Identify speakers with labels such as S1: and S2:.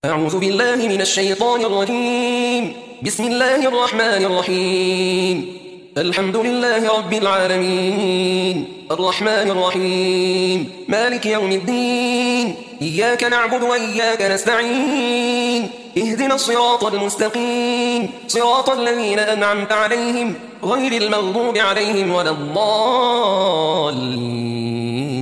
S1: أعوذ بالله من الشيطان الرجيم. بسم الله الرحمن الرحيم. الحمد لله رب العالمين، الرحمن الرحيم، مالك يوم الدين، إياك نعبد وإياك نستعين، اهدنا الصراط المستقيم، صراط الذين أنعمت عليهم غير المغضوب عليهم ولا الضالين.